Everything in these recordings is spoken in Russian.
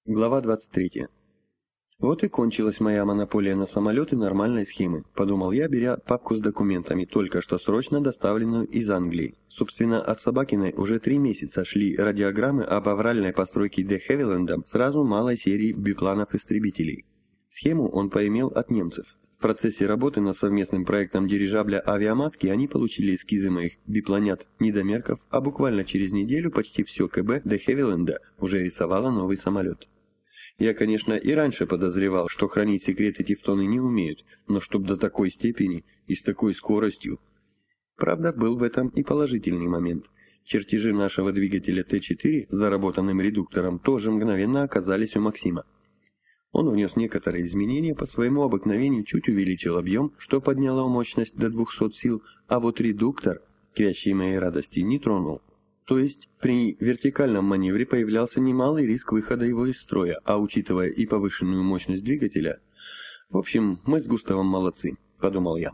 Глава 23. Вот и кончилась моя монополия на самолеты нормальной схемы, подумал я, беря папку с документами, только что срочно доставленную из Англии. Собственно, от Собакиной уже 3 месяца шли радиограммы об авральной постройке де Хевилендом сразу малой серии бипланов-истребителей. Схему он поимел от немцев. В процессе работы над совместным проектом дирижабля авиаматки они получили эскизы моих бипланят-недомерков, а буквально через неделю почти все КБ де Хевиленда уже рисовало новый самолет. Я, конечно, и раньше подозревал, что хранить секреты тевтоны не умеют, но чтоб до такой степени и с такой скоростью. Правда, был в этом и положительный момент. Чертежи нашего двигателя Т-4 с заработанным редуктором тоже мгновенно оказались у Максима. Он внес некоторые изменения, по своему обыкновению чуть увеличил объем, что подняло мощность до 200 сил, а вот редуктор, к вящей моей радости, не тронул. То есть при вертикальном маневре появлялся немалый риск выхода его из строя, а учитывая и повышенную мощность двигателя... В общем, мы с Густавом молодцы, подумал я.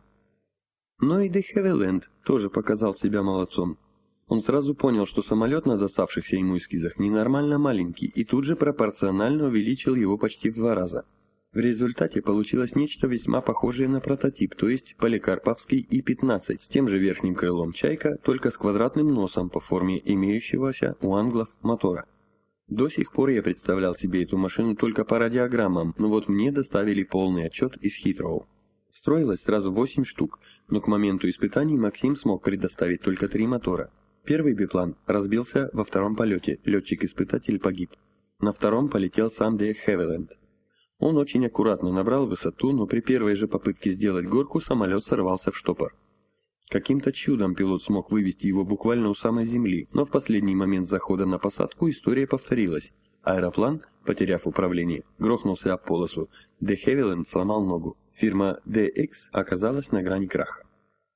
Но и де Хевиленд тоже показал себя молодцом. Он сразу понял, что самолет на доставшихся ему эскизах ненормально маленький, и тут же пропорционально увеличил его почти в 2 раза. В результате получилось нечто весьма похожее на прототип, то есть поликарповский И-15 с тем же верхним крылом «Чайка», только с квадратным носом по форме имеющегося у англов мотора. До сих пор я представлял себе эту машину только по радиограммам, но вот мне доставили полный отчет из Хитроу. Строилось сразу 8 штук, но к моменту испытаний Максим смог предоставить только 3 мотора. Первый биплан разбился во втором полете, летчик-испытатель погиб. На втором полетел сам де Хевиленд. Он очень аккуратно набрал высоту, но при первой же попытке сделать горку самолет сорвался в штопор. Каким-то чудом пилот смог вывести его буквально у самой земли, но в последний момент захода на посадку история повторилась. Аэроплан, потеряв управление, грохнулся об полосу. Де Хевиленд сломал ногу. Фирма DX оказалась на грани краха.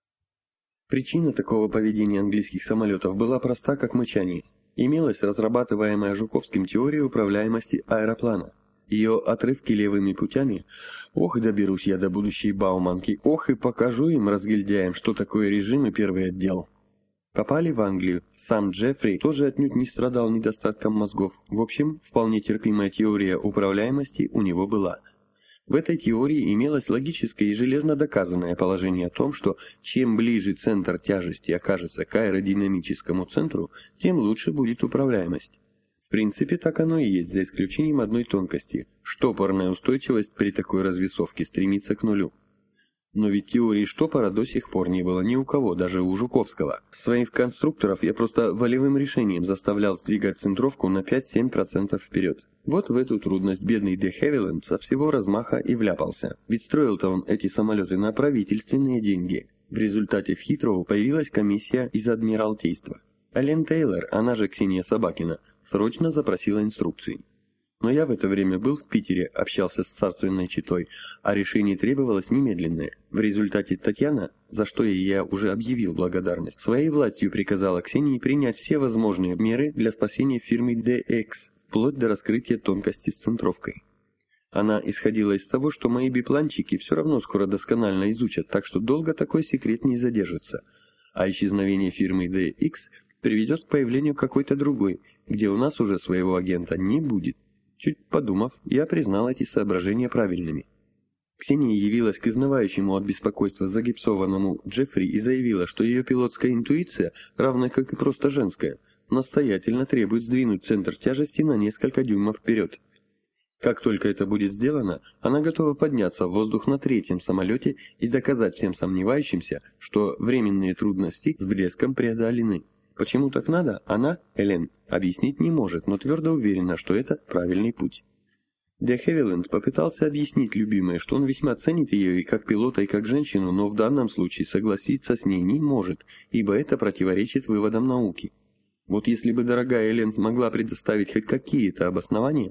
Причина такого поведения английских самолетов была проста, как мычание. Имелась разрабатываемая Жуковским теория управляемости аэроплана. Ее отрывки левыми путями. Ох, доберусь я до будущей Бауманки, ох и покажу им, разгильдяям, что такое режим и первый отдел. Попали в Англию. Сам Джеффри тоже отнюдь не страдал недостатком мозгов. В общем, вполне терпимая теория управляемости у него была. В этой теории имелось логическое и железно доказанное положение о том, что чем ближе центр тяжести окажется к аэродинамическому центру, тем лучше будет управляемость. В принципе, так оно и есть, за исключением одной тонкости. Штопорная устойчивость при такой развесовке стремится к нулю. Но ведь теории штопора до сих пор не было ни у кого, даже у Жуковского. Своих конструкторов я просто волевым решением заставлял сдвигать центровку на 5-7% вперед. Вот в эту трудность бедный де Хевиленд со всего размаха и вляпался. Ведь строил-то он эти самолеты на правительственные деньги. В результате в Хитроу появилась комиссия из Адмиралтейства. Эллен Тейлор, она же Ксения Собакина, срочно запросила инструкции. Но я в это время был в Питере, общался с царственной четой, а решение требовалось немедленное. В результате Татьяна, за что я уже объявил благодарность, своей властью приказала Ксении принять все возможные меры для спасения фирмы DX, вплоть до раскрытия тонкости с центровкой. Она исходила из того, что мои бипланчики все равно скоро досконально изучат, так что долго такой секрет не задержится. А исчезновение фирмы DX приведет к появлению какой-то другой, где у нас уже своего агента не будет. Чуть подумав, я признал эти соображения правильными. Ксения явилась к изнывающему от беспокойства загипсованному Джеффри и заявила, что ее пилотская интуиция, равная как и просто женская, настоятельно требует сдвинуть центр тяжести на несколько дюймов вперед. Как только это будет сделано, она готова подняться в воздух на 3-м самолете и доказать всем сомневающимся, что временные трудности с блеском преодолены. Почему так надо, она, Эллен, объяснить не может, но твердо уверена, что это правильный путь. Де Хевиленд попытался объяснить любимой, что он весьма ценит ее и как пилота, и как женщину, но в данном случае согласиться с ней не может, ибо это противоречит выводам науки. Вот если бы дорогая Эллен смогла предоставить хоть какие-то обоснования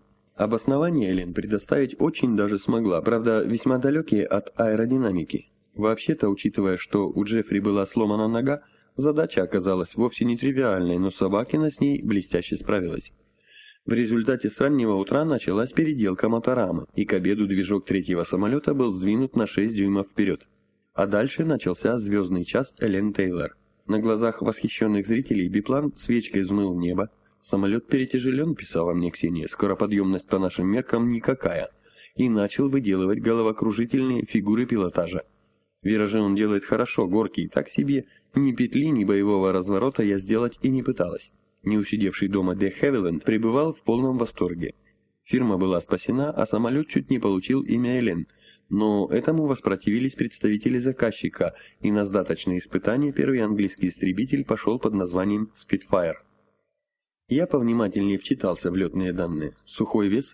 Эллен предоставить очень даже смогла, правда, весьма далекие от аэродинамики. Вообще-то, учитывая, что у Джеффри была сломана нога, задача оказалась вовсе не тривиальной, но Собакина с ней блестяще справилась. В результате с раннего утра началась переделка моторамы, и к обеду движок 3-го самолета был сдвинут на 6 дюймов вперед. А дальше начался звездный час Эллен Тейлор. На глазах восхищенных зрителей биплан свечкой взмыл в небо, «Самолет перетяжелен», — писала мне Ксения, — «скороподъемность по нашим меркам никакая». И начал выделывать головокружительные фигуры пилотажа. Виражи он делает хорошо, горки так себе, ни петли, ни боевого разворота я сделать и не пыталась. Не усидевший дома де Хевиленд пребывал в полном восторге. Фирма была спасена, а самолет чуть не получил имя Элен, но этому воспротивились представители заказчика, и на сдаточные испытания первый английский истребитель пошел под названием Spitfire. Я повнимательнее вчитался в летные данные. Сухой вес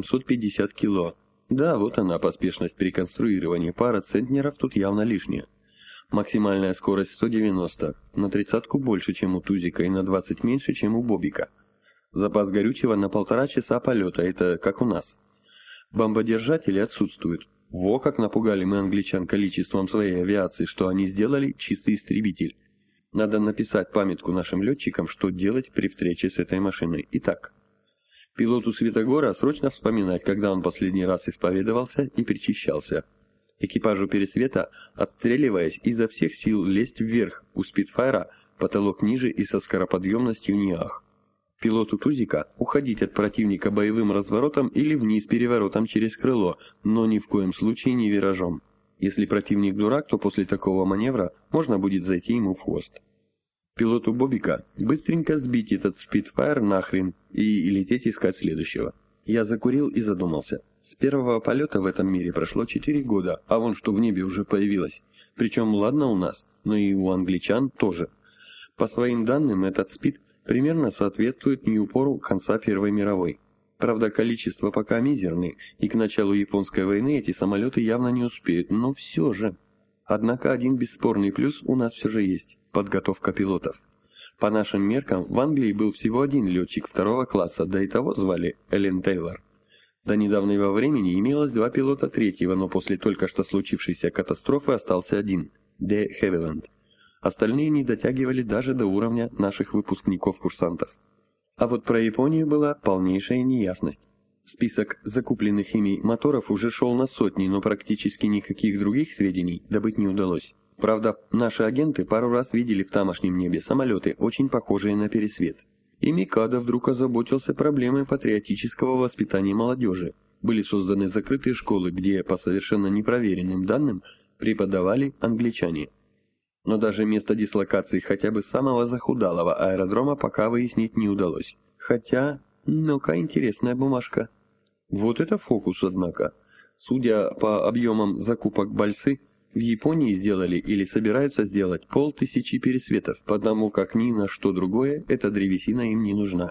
850 кило. Да, вот она, поспешность при конструировании, пара центнеров тут явно лишняя. Максимальная скорость 190, на 30-ку больше, чем у Тузика, и на 20 меньше, чем у Бобика. Запас горючего на 1,5 часа полета, это как у нас. Бомбодержатели отсутствуют. Во как напугали мы англичан количеством своей авиации, что они сделали чистый истребитель. Надо написать памятку нашим летчикам, что делать при встрече с этой машиной. Итак, пилоту Светогора срочно вспоминать, когда он последний раз исповедовался и причащался. Экипажу Пересвета, отстреливаясь, изо всех сил лезть вверх, у Спитфайра потолок ниже и со скороподъемностью ниах. Пилоту Тузика уходить от противника боевым разворотом или вниз переворотом через крыло, но ни в коем случае не виражом. Если противник дурак, то после такого маневра можно будет зайти ему в хвост. Пилоту Бобика быстренько сбить этот Спитфайр нахрен и лететь искать следующего. Я закурил и задумался. С первого полета в этом мире прошло 4 года, а вон что в небе уже появилось. Причем ладно у нас, но и у англичан тоже. По своим данным, этот Спит примерно соответствует Ньюпору конца Первой мировой. Правда, количество пока мизерное, и к началу Японской войны эти самолеты явно не успеют, но все же. Однако один бесспорный плюс у нас все же есть – подготовка пилотов. По нашим меркам, в Англии был всего один летчик 2-го класса, да и того звали Эллен Тейлор. До недавнего времени имелось 2 пилота 3-го, но после только что случившейся катастрофы остался один – де Хевиленд. Остальные не дотягивали даже до уровня наших выпускников-курсантов. А вот про Японию была полнейшая неясность. Список закупленных ими моторов уже шел на сотни, но практически никаких других сведений добыть не удалось. Правда, наши агенты пару раз видели в тамошнем небе самолеты, очень похожие на Пересвет. И Микадо вдруг озаботился проблемой патриотического воспитания молодежи. Были созданы закрытые школы, где, по совершенно непроверенным данным, преподавали англичане. Но даже место дислокации хотя бы самого захудалого аэродрома пока выяснить не удалось. Хотя, ну-ка, интересная бумажка. Вот это фокус, однако. Судя по объемам закупок Бальсы, в Японии сделали или собираются сделать 500 пересветов, потому как ни на что другое эта древесина им не нужна.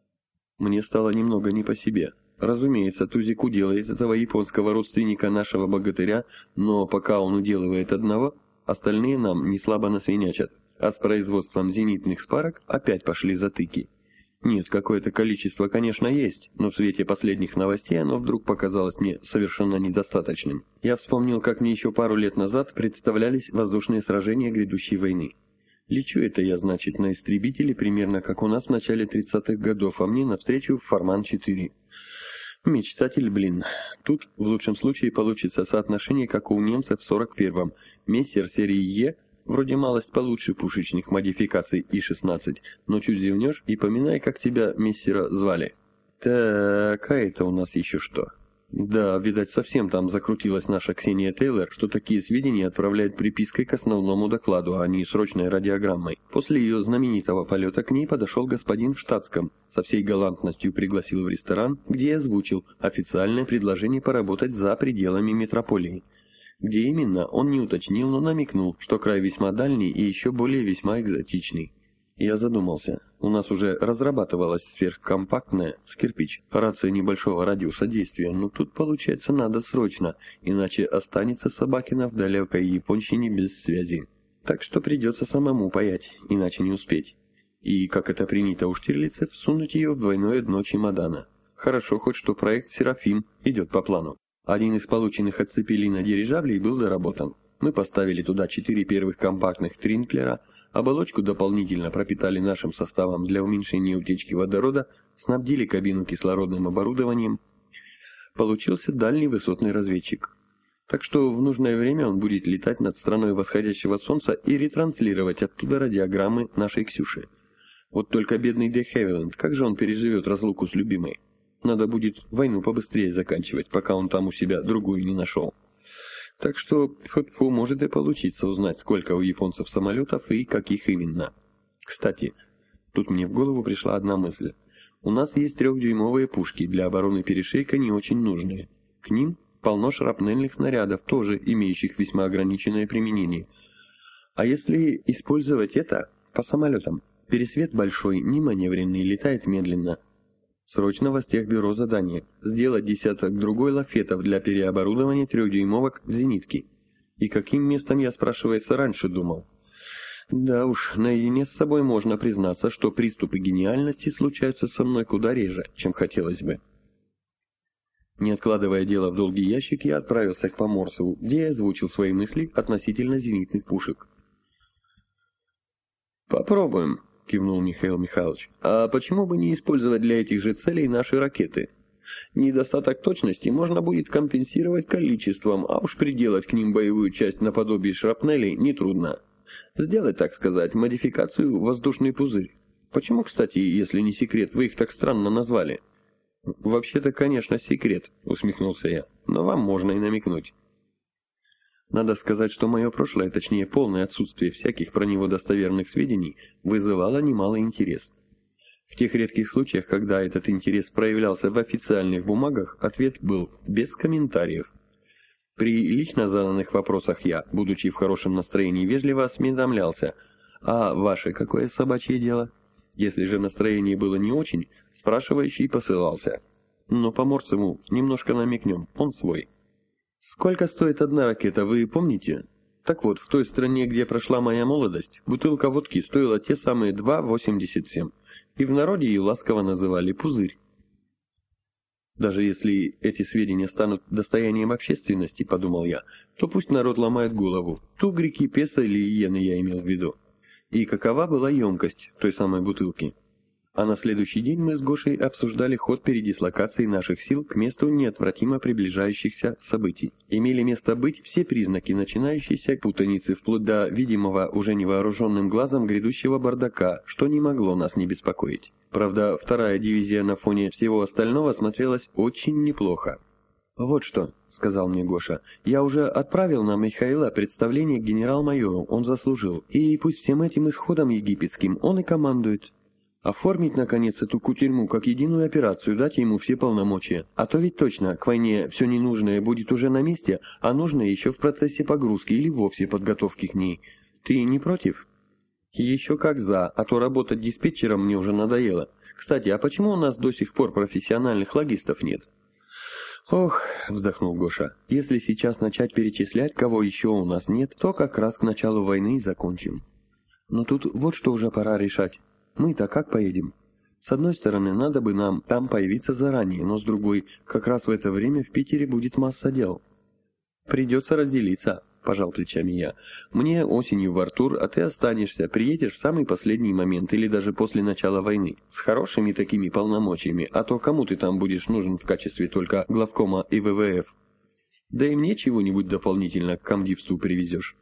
Мне стало немного не по себе. Разумеется, Тузик уделает этого японского родственника нашего богатыря, но пока он уделывает одного, остальные нам не слабо насвинячат, а с производством зенитных спарок опять пошли затыки. Нет, какое-то количество, конечно, есть, но в свете последних новостей оно вдруг показалось мне совершенно недостаточным. Я вспомнил, как мне еще пару лет назад представлялись воздушные сражения грядущей войны. Лечу это я, значит, на истребителе, примерно как у нас в начале 30-х годов, а мне навстречу Фарман-4. Мечтатель, блин. Тут в лучшем случае получится соотношение, как у немцев в 41-м. Мессер серии Е, вроде малость получше пушечных модификаций И-16, но чуть зевнешь и поминай, как тебя мессера звали. Так, а это у нас еще что? Да, видать, совсем там закрутилась наша Ксения Тейлор, что такие сведения отправляет припиской к основному докладу, а не срочной радиограммой. После ее знаменитого полета к ней подошел господин в штатском, со всей галантностью пригласил в ресторан, где озвучил официальное предложение поработать за пределами метрополии. Где именно, он не уточнил, но намекнул, что край весьма дальний и еще более весьма экзотичный. Я задумался. У нас уже разрабатывалась сверхкомпактная, с кирпич, рация небольшого радиуса действия, но тут, получается, надо срочно, иначе останется Собакина в далекой японщине без связи. Так что придется самому паять, иначе не успеть. И, как это принято у штирлицев, всунуть ее в двойное дно чемодана. Хорошо хоть, что проект «Серафим» идет по плану. Один из полученных от Цепелина дирижаблей был доработан. Мы поставили туда 4 первых компактных тринклера, оболочку дополнительно пропитали нашим составом для уменьшения утечки водорода, снабдили кабину кислородным оборудованием. Получился дальний высотный разведчик. Так что в нужное время он будет летать над страной восходящего солнца и ретранслировать оттуда радиограммы нашей Ксюши. Вот только бедный Де Хевиленд, как же он переживет разлуку с любимой? Надо будет войну побыстрее заканчивать, пока он там у себя другую не нашел. Так что, может и получиться узнать, сколько у японцев самолетов и каких именно. Кстати, тут мне в голову пришла одна мысль. У нас есть 3-дюймовые пушки, для обороны перешейка не очень нужные. К ним полно шрапнельных снарядов, тоже имеющих весьма ограниченное применение. А если использовать это по самолетам? Пересвет большой, неманевренный, летает медленно. Срочно в Астехбюро задание – сделать 10-другой лафетов для переоборудования 3-дюймовок в зенитки. И каким местом я, спрашивается, раньше думал? Да уж, наедине с собой можно признаться, что приступы гениальности случаются со мной куда реже, чем хотелось бы. Не откладывая дело в долгий ящик, я отправился к Поморцеву, где я озвучил свои мысли относительно зенитных пушек. «Попробуем», — кивнул Михаил Михайлович. «А почему бы не использовать для этих же целей наши ракеты? Недостаток точности можно будет компенсировать количеством, а уж приделать к ним боевую часть наподобие шрапнелей нетрудно. Сделать, так сказать, модификацию воздушный пузырь. Почему, кстати, если не секрет, вы их так странно назвали?» «Вообще-то, конечно, секрет», — усмехнулся я, — «но вам можно и намекнуть». Надо сказать, что мое прошлое, точнее полное отсутствие всяких про него достоверных сведений, вызывало немалый интерес. В тех редких случаях, когда этот интерес проявлялся в официальных бумагах, ответ был без комментариев. При лично заданных вопросах я, будучи в хорошем настроении, вежливо осведомлялся: «А ваше какое собачье дело?» Если же настроение было не очень, спрашивающий посылался. Но Поморцеву немножко намекнем, он свой. «Сколько стоит одна ракета, вы помните?» Так вот, в той стране, где прошла моя молодость, бутылка водки стоила те самые 2,87, и в народе ее ласково называли «пузырь». Даже если эти сведения станут достоянием общественности, подумал я, то пусть народ ломает голову, тугрики, песо или иены я имел в виду. И какова была емкость той самой бутылки? А на следующий день мы с Гошей обсуждали ход передислокации наших сил к месту неотвратимо приближающихся событий. Имели место быть все признаки начинающейся путаницы, вплоть до видимого уже невооруженным глазом грядущего бардака, что не могло нас не беспокоить. Правда, 2-я дивизия на фоне всего остального смотрелась очень неплохо. «Вот что», — сказал мне Гоша, — «я уже отправил на Михаила представление к генерал-майору, он заслужил, и пусть всем этим исходом египетским он и командует. Оформить, наконец, эту кутерьму как единую операцию, дать ему все полномочия. А то ведь точно, к войне все ненужное будет уже на месте, а нужное еще в процессе погрузки или вовсе подготовки к ней. Ты не против?» «Еще как за, а то работать диспетчером мне уже надоело. Кстати, а почему у нас до сих пор профессиональных логистов нет?» «Ох», — вздохнул Гоша, — «если сейчас начать перечислять, кого еще у нас нет, то как раз к началу войны и закончим. Но тут вот что уже пора решать. Мы-то как поедем? С одной стороны, надо бы нам там появиться заранее, но с другой, как раз в это время в Питере будет масса дел». «Придется разделиться», — пожал плечами я. «Мне осенью в Артур, а ты останешься, приедешь в самый последний момент или даже после начала войны, с хорошими такими полномочиями, а то кому ты там будешь нужен в качестве только главкома и ВВФ? Да и мне чего-нибудь дополнительно к комдивству привезешь».